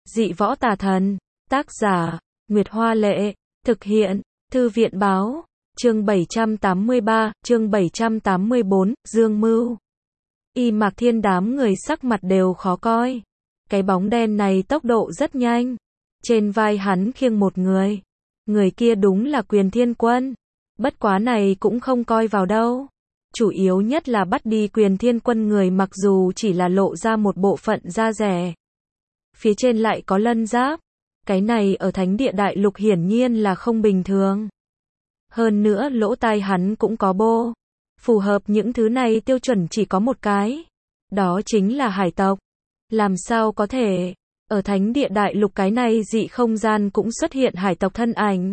Dị võ tà thần. Tác giả, Nguyệt Hoa Lệ. Thực hiện, Thư viện Báo. Chương 783, chương 784, Dương Mưu. Y Mạc Thiên đám người sắc mặt đều khó coi. Cái bóng đen này tốc độ rất nhanh. Trên vai hắn khiêng một người. Người kia đúng là Quyền Thiên Quân. Bất quá này cũng không coi vào đâu. Chủ yếu nhất là bắt đi Quyền Thiên Quân người mặc dù chỉ là lộ ra một bộ phận da rẻ. Phía trên lại có lân giáp. Cái này ở Thánh Địa Đại Lục hiển nhiên là không bình thường. Hơn nữa lỗ tai hắn cũng có bô. Phù hợp những thứ này tiêu chuẩn chỉ có một cái. Đó chính là hải tộc. Làm sao có thể, ở Thánh Địa Đại Lục cái này dị không gian cũng xuất hiện hải tộc thân ảnh.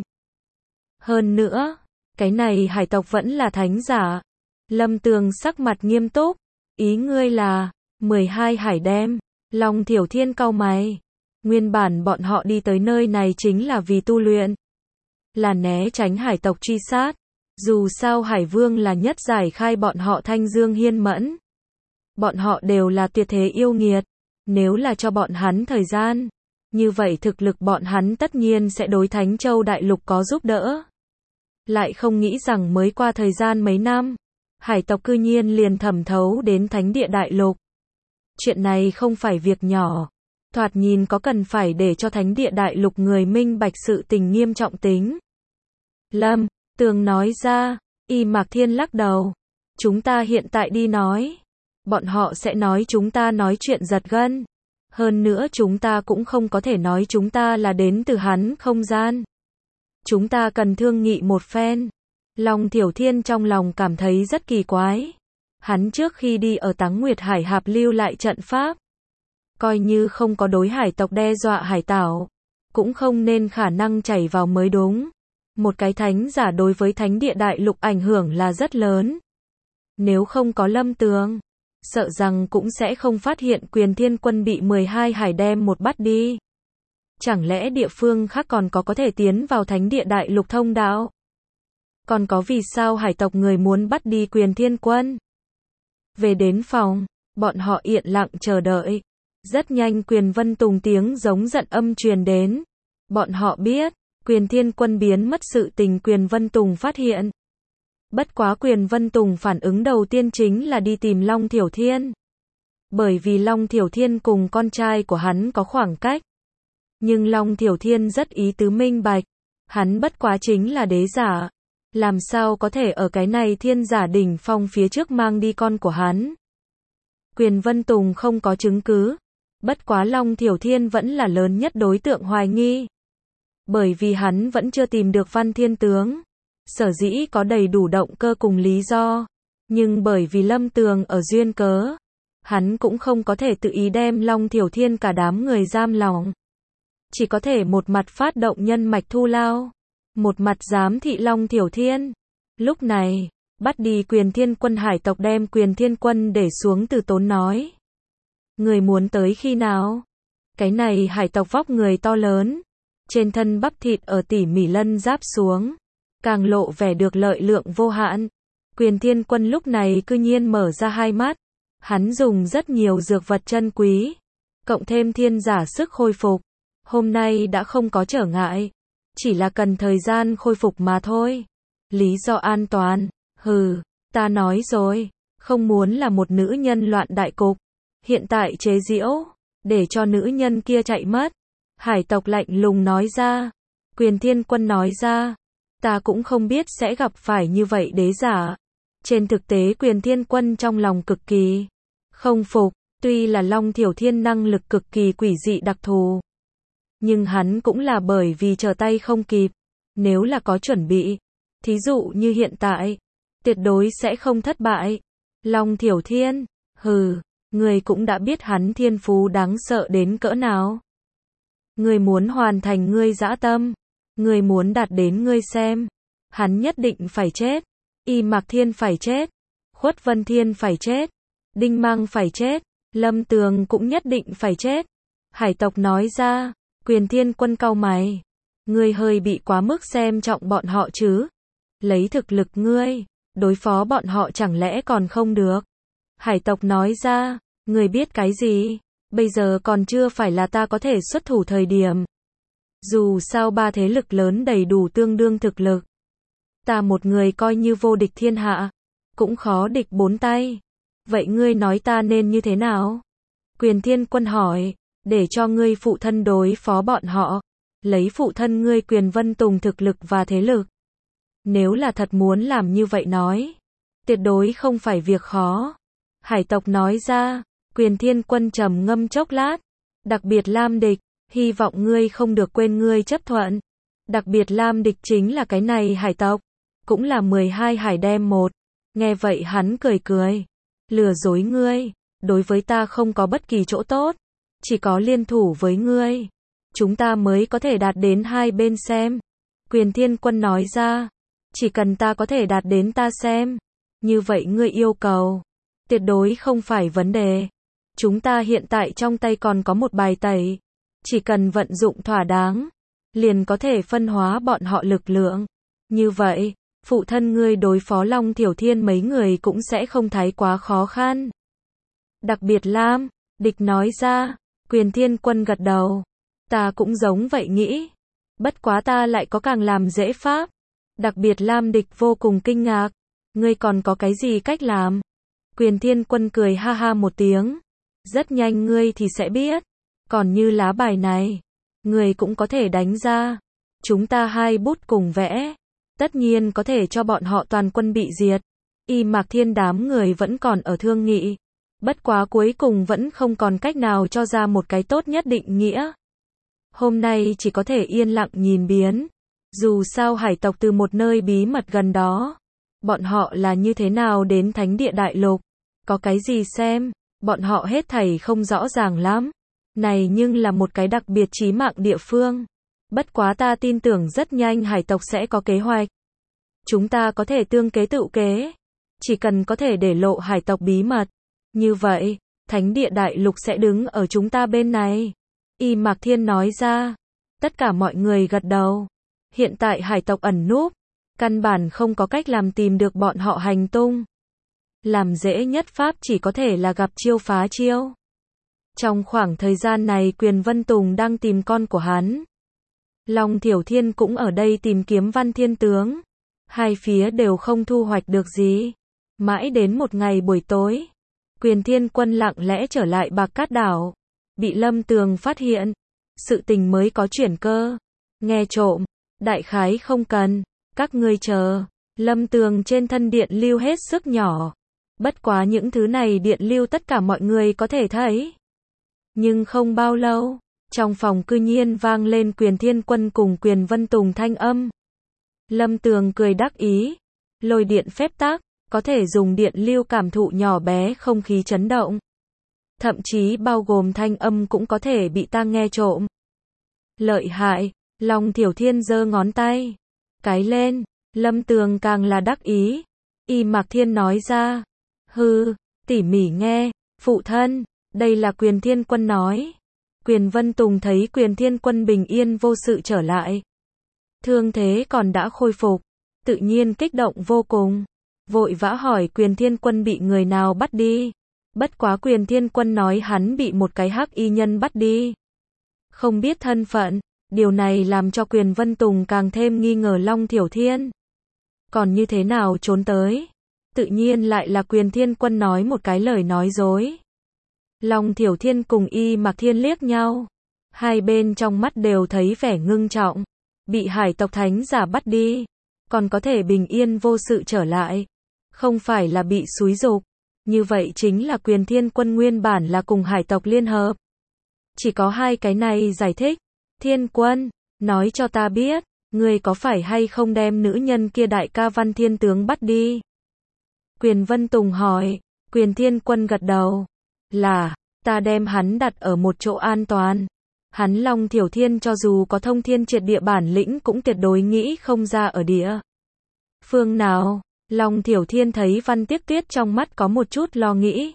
Hơn nữa, cái này hải tộc vẫn là thánh giả. Lâm Tường sắc mặt nghiêm túc. Ý ngươi là 12 hải đem. Long Thiểu Thiên cau mày. Nguyên bản bọn họ đi tới nơi này chính là vì tu luyện. Là né tránh hải tộc truy sát. Dù sao Hải Vương là nhất giải khai bọn họ Thanh Dương Hiên Mẫn. Bọn họ đều là tuyệt thế yêu nghiệt. Nếu là cho bọn hắn thời gian, như vậy thực lực bọn hắn tất nhiên sẽ đối Thánh Châu Đại Lục có giúp đỡ. Lại không nghĩ rằng mới qua thời gian mấy năm, hải tộc cư nhiên liền thẩm thấu đến Thánh Địa Đại Lục. Chuyện này không phải việc nhỏ. Thoạt nhìn có cần phải để cho Thánh Địa Đại Lục người minh bạch sự tình nghiêm trọng tính. Lâm Tường nói ra. Y Mạc Thiên lắc đầu. Chúng ta hiện tại đi nói. Bọn họ sẽ nói chúng ta nói chuyện giật gân. Hơn nữa chúng ta cũng không có thể nói chúng ta là đến từ hắn không gian. Chúng ta cần thương nghị một phen. Long Thiểu Thiên trong lòng cảm thấy rất kỳ quái. Hắn trước khi đi ở Táng Nguyệt Hải Hạp lưu lại trận pháp. Coi như không có đối hải tộc đe dọa hải tảo. Cũng không nên khả năng chảy vào mới đúng. Một cái thánh giả đối với Thánh Địa Đại Lục ảnh hưởng là rất lớn. Nếu không có Lâm Tường, sợ rằng cũng sẽ không phát hiện Quyền Thiên Quân bị 12 hải đem một bắt đi. Chẳng lẽ địa phương khác còn có thể tiến vào Thánh Địa Đại Lục thông đạo? Còn có vì sao hải tộc người muốn bắt đi Quyền Thiên Quân? Về đến phòng, bọn họ yên lặng chờ đợi. Rất nhanh Quyền Vân Tùng tiếng giống giận âm truyền đến. Bọn họ biết, Quyền Thiên Quân biến mất sự tình Quyền Vân Tùng phát hiện. Bất quá Quyền Vân Tùng phản ứng đầu tiên chính là đi tìm Long Thiểu Thiên. Bởi vì Long Thiểu Thiên cùng con trai của hắn có khoảng cách. Nhưng Long Thiểu Thiên rất ý tứ minh bạch. Hắn bất quá chính là đế giả. Làm sao có thể ở cái này thiên giả đỉnh phong phía trước mang đi con của hắn. Quyền Vân Tùng không có chứng cứ. Bất quá Long Thiểu Thiên vẫn là lớn nhất đối tượng hoài nghi. Bởi vì hắn vẫn chưa tìm được Văn Thiên Tướng. Sở dĩ có đầy đủ động cơ cùng lý do. Nhưng bởi vì Lâm Tường ở duyên cớ, hắn cũng không có thể tự ý đem Long Thiểu Thiên cả đám người giam lỏng. Chỉ có thể một mặt phát động nhân mạch thu lao, một mặt giám thị Long Thiểu Thiên. Lúc này, bắt đi Quyền Thiên Quân hải tộc đem Quyền Thiên Quân để xuống từ tốn nói. Người muốn tới khi nào? Cái này hải tộc vóc người to lớn. Trên thân bắp thịt ở tỉ mỉ lân giáp xuống. Càng lộ vẻ được lợi lượng vô hạn. Quyền Thiên Quân lúc này cư nhiên mở ra hai mắt. Hắn dùng rất nhiều dược vật chân quý. Cộng thêm thiên giả sức khôi phục. Hôm nay đã không có trở ngại. Chỉ là cần thời gian khôi phục mà thôi. Lý do an toàn. Hừ, ta nói rồi. Không muốn là một nữ nhân loạn đại cục. Hiện tại chế giễu. Để cho nữ nhân kia chạy mất. Hải tộc lạnh lùng nói ra. Quyền Thiên Quân nói ra. Ta cũng không biết sẽ gặp phải như vậy đế giả. Trên thực tế Quyền Thiên Quân trong lòng cực kỳ không phục. Tuy là Long Thiểu Thiên năng lực cực kỳ quỷ dị đặc thù. Nhưng hắn cũng là bởi vì trở tay không kịp. Nếu là có chuẩn bị. Thí dụ như hiện tại. Tuyệt đối sẽ không thất bại. Long Thiểu Thiên. Hừ. Người cũng đã biết hắn thiên phú đáng sợ đến cỡ nào. Người muốn hoàn thành ngươi dã tâm. Người muốn đạt đến ngươi xem. Hắn nhất định phải chết. Y Mạc Thiên phải chết. Khuất Vân Thiên phải chết. Đinh Mang phải chết. Lâm Tường cũng nhất định phải chết. Hải tộc nói ra. Quyền Thiên Quân cau mày. Ngươi hơi bị quá mức xem trọng bọn họ chứ. Lấy thực lực ngươi, đối phó bọn họ chẳng lẽ còn không được. Hải tộc nói ra. Ngươi biết cái gì? Bây giờ còn chưa phải là ta có thể xuất thủ thời điểm. Dù sao ba thế lực lớn đầy đủ tương đương thực lực. Ta một người coi như vô địch thiên hạ, cũng khó địch bốn tay. Vậy ngươi nói ta nên như thế nào? Quyền Thiên Quân hỏi, để cho ngươi phụ thân đối phó bọn họ. Lấy phụ thân ngươi Quyền Vân Tùng thực lực và thế lực. Nếu là thật muốn làm như vậy nói, tuyệt đối không phải việc khó. Hải tộc nói ra, Quyền Thiên Quân trầm ngâm chốc lát. Đặc biệt Lam Địch, hy vọng ngươi không được quên ngươi chấp thuận. Đặc biệt Lam Địch chính là cái này hải tộc, cũng là 12 hải đem một. Nghe vậy hắn cười cười. Lừa dối ngươi, đối với ta không có bất kỳ chỗ tốt. Chỉ có liên thủ với ngươi, chúng ta mới có thể đạt đến hai bên xem. Quyền Thiên Quân nói ra, chỉ cần ta có thể đạt đến ta xem. Như vậy ngươi yêu cầu, tuyệt đối không phải vấn đề. Chúng ta hiện tại trong tay còn có một bài tẩy. Chỉ cần vận dụng thỏa đáng, liền có thể phân hóa bọn họ lực lượng. Như vậy, phụ thân ngươi đối phó Long Thiểu Thiên mấy người cũng sẽ không thái quá khó khăn. Đặc biệt Lam Địch nói ra. Quyền Thiên Quân gật đầu. Ta cũng giống vậy nghĩ. Bất quá ta lại có càng làm dễ pháp. Đặc biệt Lam Địch vô cùng kinh ngạc. Ngươi còn có cái gì cách làm? Quyền Thiên Quân cười ha ha một tiếng. Rất nhanh ngươi thì sẽ biết. Còn như lá bài này, ngươi cũng có thể đánh ra. Chúng ta hai bút cùng vẽ. Tất nhiên có thể cho bọn họ toàn quân bị diệt. Y Mạc Thiên đám người vẫn còn ở thương nghị. Bất quá cuối cùng vẫn không còn cách nào cho ra một cái tốt nhất định nghĩa. Hôm nay chỉ có thể yên lặng nhìn biến. Dù sao hải tộc từ một nơi bí mật gần đó. Bọn họ là như thế nào đến Thánh Địa Đại Lục? Có cái gì xem? Bọn họ hết thảy không rõ ràng lắm. Này nhưng là một cái đặc biệt chí mạng địa phương. Bất quá ta tin tưởng rất nhanh hải tộc sẽ có kế hoạch. Chúng ta có thể tương kế tự kế. Chỉ cần có thể để lộ hải tộc bí mật. Như vậy, Thánh Địa Đại Lục sẽ đứng ở chúng ta bên này. Y Mạc Thiên nói ra. Tất cả mọi người gật đầu. Hiện tại hải tộc ẩn núp. Căn bản không có cách làm tìm được bọn họ hành tung. Làm dễ nhất pháp chỉ có thể là gặp chiêu phá chiêu. Trong khoảng thời gian này Quyền Vân Tùng đang tìm con của hắn. Long Thiểu Thiên cũng ở đây tìm kiếm Văn Thiên Tướng. Hai phía đều không thu hoạch được gì. Mãi đến một ngày buổi tối, Quyền Thiên Quân lặng lẽ trở lại Bạc Cát Đảo. Bị Lâm Tường phát hiện. Sự tình mới có chuyển cơ. Nghe trộm, đại khái không cần. Các ngươi chờ. Lâm Tường trên thân điện lưu hết sức nhỏ. Bất quá những thứ này điện lưu tất cả mọi người có thể thấy. Nhưng không bao lâu, trong phòng cư nhiên vang lên Quyền Thiên Quân cùng Quyền Vân Tùng thanh âm. Lâm Tường cười đắc ý. Lôi điện phép tắc, có thể dùng điện lưu cảm thụ nhỏ bé không khí chấn động. Thậm chí bao gồm thanh âm cũng có thể bị ta nghe trộm. Lợi hại, Long Thiểu Thiên giơ ngón tay. Cái lên, Lâm Tường càng là đắc ý. Y Mạc Thiên nói ra. Hừ, tỉ mỉ nghe, phụ thân, đây là Quyền Thiên Quân nói. Quyền Vân Tùng thấy Quyền Thiên Quân bình yên vô sự trở lại. Thương thế còn đã khôi phục, tự nhiên kích động vô cùng. Vội vã hỏi Quyền Thiên Quân bị người nào bắt đi. Bất quá Quyền Thiên Quân nói hắn bị một cái hắc y nhân bắt đi. Không biết thân phận, điều này làm cho Quyền Vân Tùng càng thêm nghi ngờ Long Thiểu Thiên. Còn như thế nào trốn tới? Tự nhiên lại là Quyền Thiên Quân nói một cái lời nói dối. Long Thiểu Thiên cùng Y Mạc Thiên liếc nhau. Hai bên trong mắt đều thấy vẻ ngưng trọng. Bị hải tộc thánh giả bắt đi. Còn có thể bình yên vô sự trở lại. Không phải là bị xúi giục. Như vậy chính là Quyền Thiên Quân nguyên bản là cùng hải tộc liên hợp. Chỉ có hai cái này giải thích. Thiên Quân, nói cho ta biết, ngươi có phải hay không đem nữ nhân kia đại ca Văn Thiên Tướng bắt đi? Quyền Vân Tùng hỏi. Quyền Thiên Quân gật đầu. Là, ta đem hắn đặt ở một chỗ an toàn. Hắn Long Thiểu Thiên cho dù có thông thiên triệt địa bản lĩnh cũng tuyệt đối nghĩ không ra ở địa phương nào. Long Thiểu Thiên thấy Văn Tiếc Tuyết trong mắt có một chút lo nghĩ.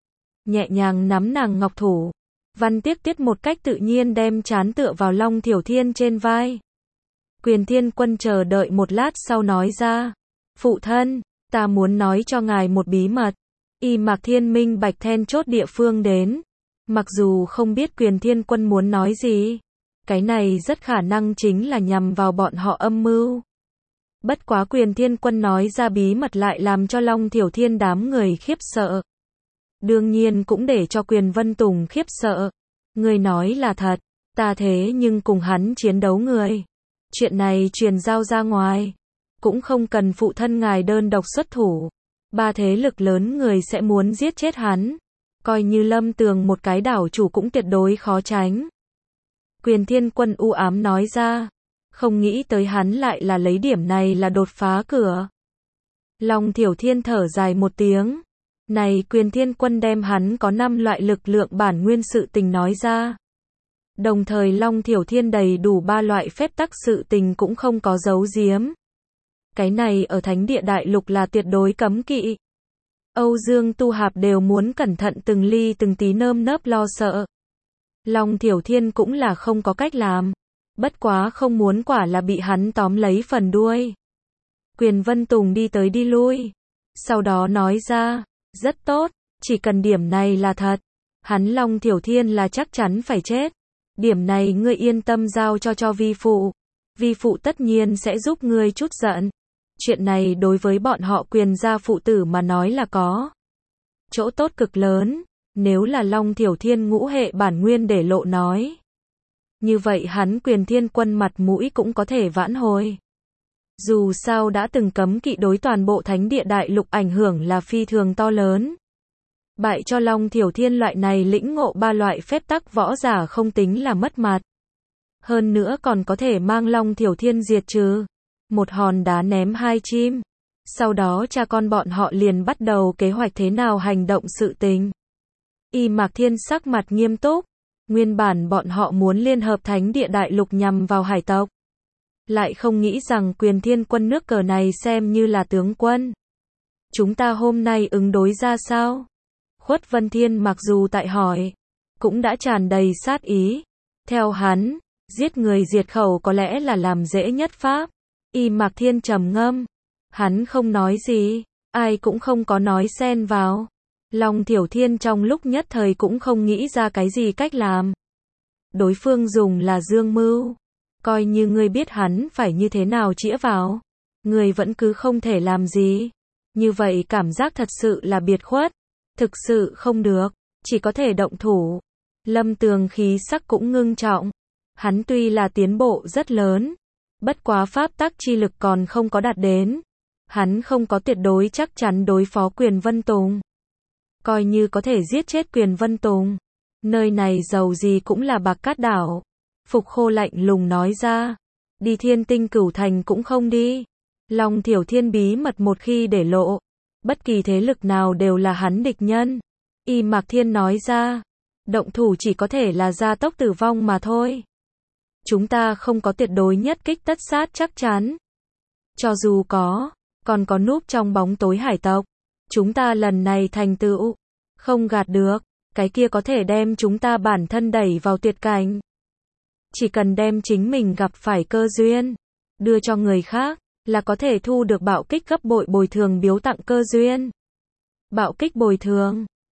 Nhẹ nhàng nắm nàng ngọc thủ. Văn Tiếc Tuyết một cách tự nhiên đem trán tựa vào Long Thiểu Thiên trên vai. Quyền Thiên Quân chờ đợi một lát sau nói ra. Phụ thân, ta muốn nói cho ngài một bí mật. Y Mạc Thiên minh bạch then chốt địa phương đến. Mặc dù không biết Quyền Thiên Quân muốn nói gì, cái này rất khả năng chính là nhằm vào bọn họ âm mưu. Bất quá Quyền Thiên Quân nói ra bí mật lại làm cho Long Thiểu Thiên đám người khiếp sợ. Đương nhiên cũng để cho Quyền Vân Tùng khiếp sợ. Người nói là thật, ta thế nhưng cùng hắn chiến đấu người. Chuyện này truyền giao ra ngoài, cũng không cần phụ thân ngài đơn độc xuất thủ. Ba thế lực lớn người sẽ muốn giết chết hắn. Coi như Lâm Tường một cái đảo chủ cũng tuyệt đối khó tránh. Quyền Thiên Quân u ám nói ra. Không nghĩ tới hắn lại là lấy điểm này là đột phá cửa. Long Thiểu Thiên thở dài một tiếng. Này Quyền Thiên Quân đem hắn có 5 loại lực lượng bản nguyên sự tình nói ra. Đồng thời Long Thiểu Thiên đầy đủ 3 loại phép tắc sự tình cũng không có giấu giếm. Cái này ở Thánh Địa Đại Lục là tuyệt đối cấm kỵ. Âu Dương Tu Hạp đều muốn cẩn thận từng ly từng tí nơm nớp lo sợ. Long Thiểu Thiên cũng là không có cách làm. Bất quá không muốn quả là bị hắn tóm lấy phần đuôi. Quyền Vân Tùng đi tới đi lui. Sau đó nói ra, rất tốt, chỉ cần điểm này là thật. Hắn Long Thiểu Thiên là chắc chắn phải chết. Điểm này ngươi yên tâm giao cho vi phụ. Vi phụ tất nhiên sẽ giúp ngươi chút giận. Chuyện này đối với bọn họ Quyền gia phụ tử mà nói là có chỗ tốt cực lớn. Nếu là Long Thiểu Thiên ngũ hệ bản nguyên để lộ nói, như vậy hắn Quyền Thiên Quân mặt mũi cũng có thể vãn hồi. Dù sao đã từng cấm kỵ đối toàn bộ Thánh Địa Đại Lục ảnh hưởng là phi thường to lớn. Bại cho Long Thiểu Thiên loại này lĩnh ngộ 3 loại phép tắc võ giả không tính là mất mặt. Hơn nữa còn có thể mang Long Thiểu Thiên diệt trừ. Một hòn đá ném 2 chim. Sau đó cha con bọn họ liền bắt đầu kế hoạch thế nào hành động sự tình. Y Mạc Thiên sắc mặt nghiêm túc. Nguyên bản bọn họ muốn liên hợp Thánh Địa Đại Lục nhằm vào hải tộc. Lại không nghĩ rằng Quyền Thiên Quân nước cờ này xem như là tướng quân. Chúng ta hôm nay ứng đối ra sao? Khuất Vân Thiên mặc dù tại hỏi, cũng đã tràn đầy sát ý. Theo hắn, giết người diệt khẩu có lẽ là làm dễ nhất pháp. Y Mạc Thiên trầm ngâm. Hắn không nói gì, ai cũng không có nói xen vào. Long Thiểu Thiên trong lúc nhất thời cũng không nghĩ ra cái gì cách làm. Đối phương dùng là dương mưu. Coi như ngươi biết hắn phải như thế nào chĩa vào. Ngươi vẫn cứ không thể làm gì. Như vậy cảm giác thật sự là biệt khuất. Thực sự không được. Chỉ có thể động thủ. Lâm Tường khí sắc cũng ngưng trọng. Hắn tuy là tiến bộ rất lớn. Bất quá pháp tắc chi lực còn không có đạt đến. Hắn không có tuyệt đối chắc chắn đối phó Quyền Vân Tùng. Coi như có thể giết chết Quyền Vân Tùng. Nơi này dầu gì cũng là Bạc Cát đảo. Phục Khô lạnh lùng nói ra. Đi Thiên Tinh Cửu Thành cũng không đi. Long Thiểu Thiên bí mật một khi để lộ. Bất kỳ thế lực nào đều là hắn địch nhân. Y Mạc Thiên nói ra. Động thủ chỉ có thể là gia tốc tử vong mà thôi. Chúng ta không có tuyệt đối nhất kích tất sát chắc chắn. Cho dù có, còn có núp trong bóng tối hải tộc. Chúng ta lần này thành tựu, không gạt được, cái kia có thể đem chúng ta bản thân đẩy vào tuyệt cảnh. Chỉ cần đem chính mình gặp phải cơ duyên, đưa cho người khác, là có thể thu được bạo kích gấp bội bồi thường biếu tặng cơ duyên. Bạo kích bồi thường,